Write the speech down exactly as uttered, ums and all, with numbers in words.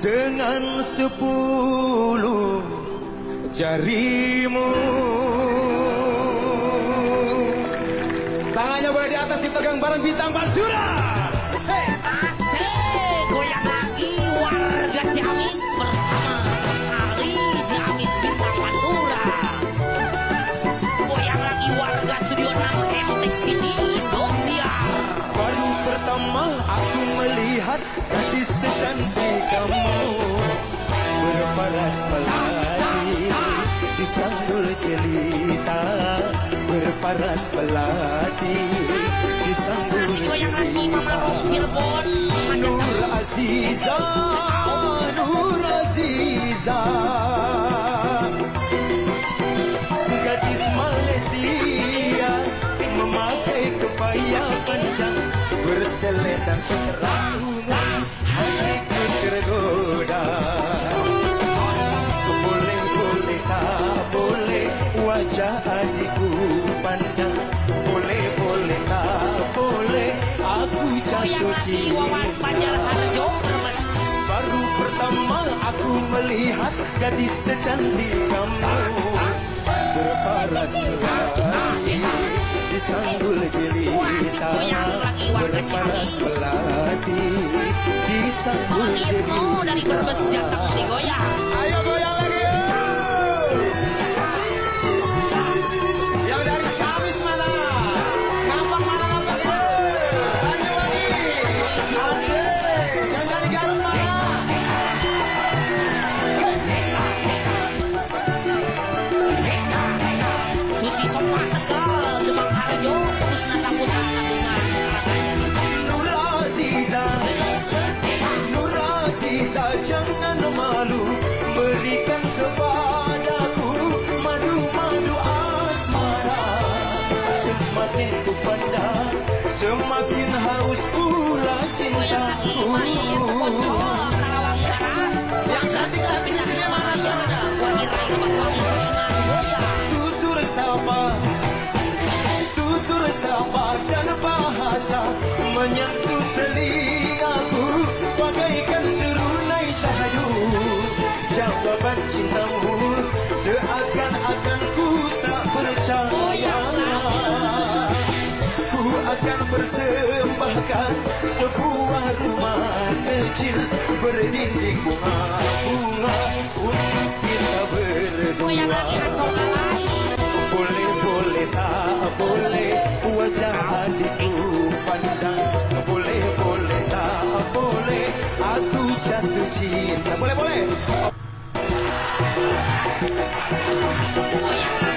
dengan sepuluh jarimu. Tangannya boleh di atas, dipegang bareng bintang Pantura. Hey. Asik, goyang lagi warga Ciamis bersama Ali Ciamis bintang Pantura. Goyang lagi warga Studio enam M Tech City Indosiar. Baru pertama aku melihat gadis secantik kamu, berparas melati disanggul jelita, berparas melati disanggul jelita. Nur Aziza, Nur Aziza, gadis Malaysia memakai kebaya panjang berseletan ungu, hatiku tergoda. Boleh boleh tak boleh wajah adikku pandang, boleh boleh tak boleh aku jatuh cinta. Baru pertama aku melihat gadis secantik kamu, berparas melati disanggul jelita, berparas melati disanggul jelita. Ayo goyang lagi. Yang dari Ciamis mana? Ngampang mana ngampang? Banyuwangi. Asik. Yang dari Garut mana? Suci Sopa Tegal, Demang Harjo, Kusna Saputra, Nur Aziza, Nur Aziza, jangan malu, berikan kepadaku madu-madu asmara. Semakin ku pandang, semakin haus pula cintaku. Yang cantik-cantik di sini mana suaranya? Tutur sapa, tutur sapa dan bahasa menyentuh telingaku bagaikan serunai syahdu. Jawaban cintamu seakan-akan ku tak percaya. Ku akan persembahkan sebuah rumah kecil berdinding bunga-bunga untuk kita berdua. Boleh boleh tak boleh wajah adikku pandang, boleh boleh tak boleh aku jatuh cinta. Boleh boleh.